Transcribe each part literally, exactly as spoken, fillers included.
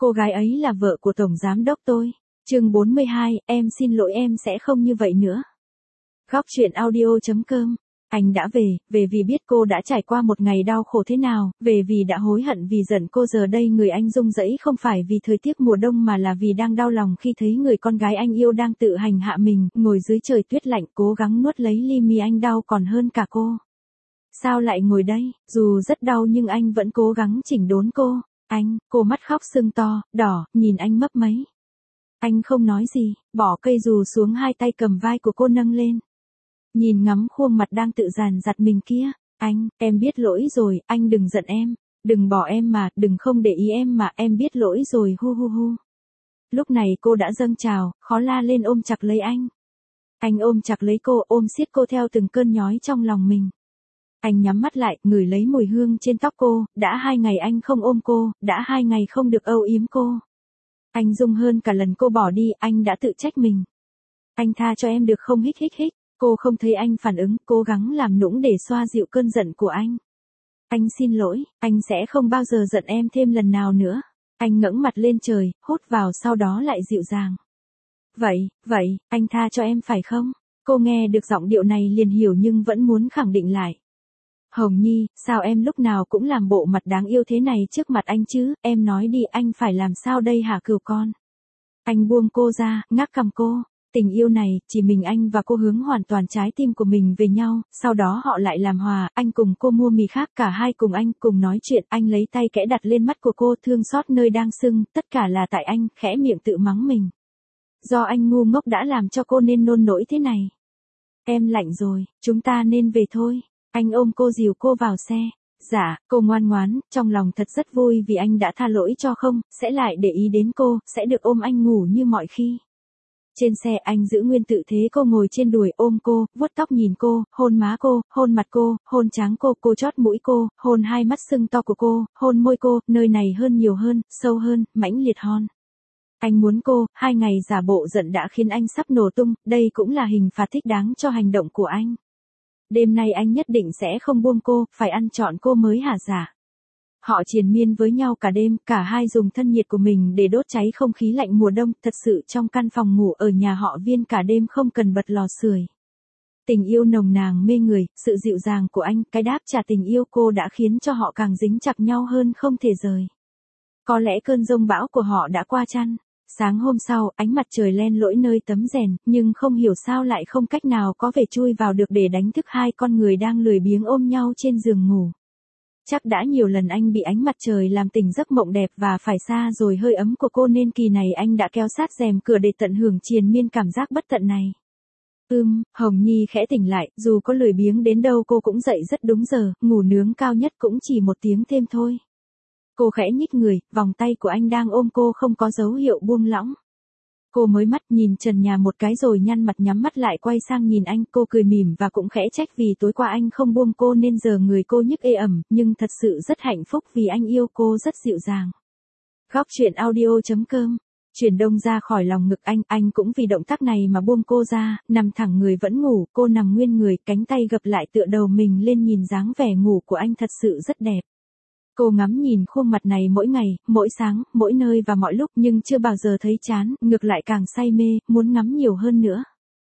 Cô gái ấy là vợ của tổng giám đốc tôi. Chương bốn mươi hai, em xin lỗi em sẽ không như vậy nữa. Góc truyện audio chấm com. Anh đã về, về vì biết cô đã trải qua một ngày đau khổ thế nào, về vì đã hối hận vì giận cô. Giờ đây người anh rung rẩy không phải vì thời tiết mùa đông mà là vì đang đau lòng khi thấy người con gái anh yêu đang tự hành hạ mình, ngồi dưới trời tuyết lạnh cố gắng nuốt lấy ly mi anh đau còn hơn cả cô. Sao lại ngồi đây, dù rất đau nhưng anh vẫn cố gắng chỉnh đốn cô. Anh, cô mắt khóc sưng to, đỏ, nhìn anh mấp máy. Anh không nói gì, bỏ cây dù xuống, hai tay cầm vai của cô nâng lên. Nhìn ngắm khuôn mặt đang tự dàn dặt mình kia. Anh, em biết lỗi rồi, anh đừng giận em. Đừng bỏ em mà, đừng không để ý em mà, em biết lỗi rồi, hu hu hu. Lúc này cô đã dâng trào, khó la lên ôm chặt lấy anh. Anh ôm chặt lấy cô, ôm siết cô theo từng cơn nhói trong lòng mình. Anh nhắm mắt lại, ngửi lấy mùi hương trên tóc cô, đã hai ngày anh không ôm cô, đã hai ngày không được âu yếm cô. Anh rung hơn cả lần cô bỏ đi, anh đã tự trách mình. Anh tha cho em được không, hích hích hích. Cô không thấy anh phản ứng, cố gắng làm nũng để xoa dịu cơn giận của anh. Anh xin lỗi, anh sẽ không bao giờ giận em thêm lần nào nữa. Anh ngẩng mặt lên trời, hút vào sau đó lại dịu dàng. Vậy, vậy, anh tha cho em phải không? Cô nghe được giọng điệu này liền hiểu nhưng vẫn muốn khẳng định lại. Hồng Nhi, sao em lúc nào cũng làm bộ mặt đáng yêu thế này trước mặt anh chứ, em nói đi, anh phải làm sao đây hả cừu con? Anh buông cô ra, ngắc cằm cô. Tình yêu này, chỉ mình anh và cô hướng hoàn toàn trái tim của mình về nhau, sau đó họ lại làm hòa, anh cùng cô mua mì khác, cả hai cùng anh, cùng nói chuyện, anh lấy tay kẽ đặt lên mắt của cô, thương xót nơi đang sưng, tất cả là tại anh, khẽ miệng tự mắng mình. Do anh ngu ngốc đã làm cho cô nên nôn nỗi thế này. Em lạnh rồi, chúng ta nên về thôi. Anh ôm cô dìu cô vào xe. Dạ, cô ngoan ngoãn, trong lòng thật rất vui vì anh đã tha lỗi cho không, sẽ lại để ý đến cô, sẽ được ôm anh ngủ như mọi khi. Trên xe anh giữ nguyên tự thế, cô ngồi trên đùi ôm cô, vuốt tóc nhìn cô, hôn má cô, hôn mặt cô, hôn trán cô, cô chót mũi cô, hôn hai mắt sưng to của cô, hôn môi cô, nơi này hơn nhiều hơn, sâu hơn, mãnh liệt hon. Anh muốn cô, hai ngày giả bộ giận đã khiến anh sắp nổ tung, đây cũng là hình phạt thích đáng cho hành động của anh. Đêm nay anh nhất định sẽ không buông cô, phải ăn trọn cô mới hả dạ. Họ triền miên với nhau cả đêm, cả hai dùng thân nhiệt của mình để đốt cháy không khí lạnh mùa đông, thật sự trong căn phòng ngủ ở nhà họ Viên cả đêm không cần bật lò sưởi. Tình yêu nồng nàn mê người, sự dịu dàng của anh, cái đáp trả tình yêu cô đã khiến cho họ càng dính chặt nhau hơn không thể rời. Có lẽ cơn giông bão của họ đã qua chăng? Sáng hôm sau, ánh mặt trời len lỏi nơi tấm rèn, nhưng không hiểu sao lại không cách nào có vẻ chui vào được để đánh thức hai con người đang lười biếng ôm nhau trên giường ngủ. Chắc đã nhiều lần anh bị ánh mặt trời làm tỉnh giấc mộng đẹp và phải xa rồi hơi ấm của cô nên kỳ này anh đã kéo sát rèm cửa để tận hưởng triền miên cảm giác bất tận này. Ưm, Hồng Nhi khẽ tỉnh lại, dù có lười biếng đến đâu cô cũng dậy rất đúng giờ, ngủ nướng cao nhất cũng chỉ một tiếng thêm thôi. Cô khẽ nhích người, vòng tay của anh đang ôm cô không có dấu hiệu buông lỏng. Cô mới mắt nhìn trần nhà một cái rồi nhăn mặt nhắm mắt lại quay sang nhìn anh, cô cười mỉm và cũng khẽ trách vì tối qua anh không buông cô nên giờ người cô nhức ê ẩm, nhưng thật sự rất hạnh phúc vì anh yêu cô rất dịu dàng. Góc truyện audio chấm com. Chuyển đông ra khỏi lòng ngực anh, anh cũng vì động tác này mà buông cô ra, nằm thẳng người vẫn ngủ, cô nằm nguyên người, cánh tay gập lại tựa đầu mình lên nhìn dáng vẻ ngủ của anh thật sự rất đẹp. Cô ngắm nhìn khuôn mặt này mỗi ngày, mỗi sáng, mỗi nơi và mọi lúc nhưng chưa bao giờ thấy chán, ngược lại càng say mê, muốn ngắm nhiều hơn nữa.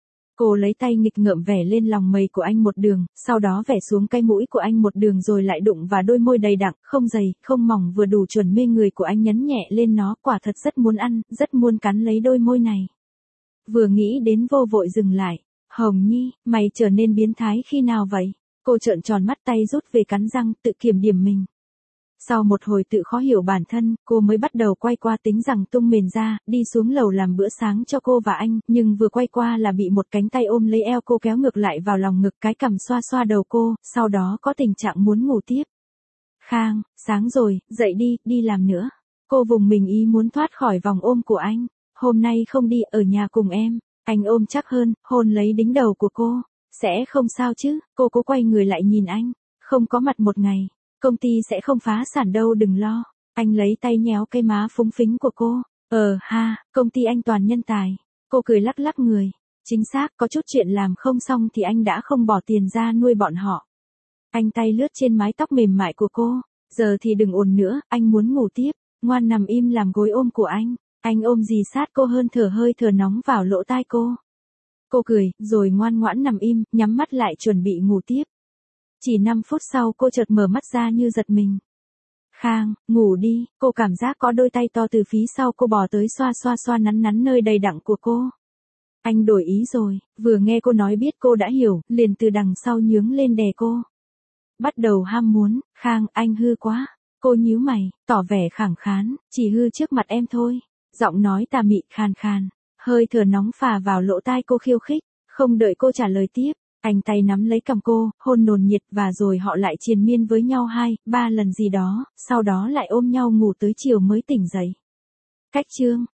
Cô lấy tay nghịch ngợm vẽ lên lòng mày của anh một đường, sau đó vẽ xuống cái mũi của anh một đường rồi lại đụng vào đôi môi đầy đặn, không dày, không mỏng vừa đủ chuẩn mê người của anh nhấn nhẹ lên nó, quả thật rất muốn ăn, rất muốn cắn lấy đôi môi này. Vừa nghĩ đến vô vội dừng lại. Hồng Nhi, mày trở nên biến thái khi nào vậy? Cô trợn tròn mắt tay rút về cắn răng, tự kiểm điểm mình. Sau một hồi tự khó hiểu bản thân, cô mới bắt đầu quay qua tính rằng tung mền ra, đi xuống lầu làm bữa sáng cho cô và anh, nhưng vừa quay qua là bị một cánh tay ôm lấy eo cô kéo ngược lại vào lòng ngực, cái cằm xoa xoa đầu cô, sau đó có tình trạng muốn ngủ tiếp. Khang, sáng rồi, dậy đi, đi làm nữa. Cô vùng mình ý muốn thoát khỏi vòng ôm của anh. Hôm nay không đi, ở nhà cùng em. Anh ôm chắc hơn, hôn lấy đính đầu của cô. Sẽ không sao chứ, cô cố quay người lại nhìn anh. Không có mặt một ngày. Công ty sẽ không phá sản đâu, đừng lo. Anh lấy tay nhéo cây má phúng phính của cô. Ờ ha, công ty anh toàn nhân tài. Cô cười lắc lắc người. Chính xác, có chút chuyện làm không xong thì anh đã không bỏ tiền ra nuôi bọn họ. Anh tay lướt trên mái tóc mềm mại của cô. Giờ thì đừng ồn nữa, anh muốn ngủ tiếp. Ngoan nằm im làm gối ôm của anh. Anh ôm dì sát cô hơn thở hơi thở nóng vào lỗ tai cô. Cô cười, rồi ngoan ngoãn nằm im, nhắm mắt lại chuẩn bị ngủ tiếp. Chỉ năm phút sau cô chợt mở mắt ra như giật mình. Khang, ngủ đi, cô cảm giác có đôi tay to từ phía sau cô bò tới xoa xoa xoa nắn nắn nơi đầy đặn của cô. Anh đổi ý rồi, vừa nghe cô nói biết cô đã hiểu, liền từ đằng sau nhướng lên đè cô. Bắt đầu ham muốn, Khang, anh hư quá. Cô nhíu mày, tỏ vẻ khẳng khán, chỉ hư trước mặt em thôi. Giọng nói tà mị khàn khàn, hơi thở nóng phả vào lỗ tai cô khiêu khích, không đợi cô trả lời tiếp. Anh tay nắm lấy cằm cô, hôn nồn nhiệt và rồi họ lại triền miên với nhau hai, ba lần gì đó, sau đó lại ôm nhau ngủ tới chiều mới tỉnh dậy. Cách chương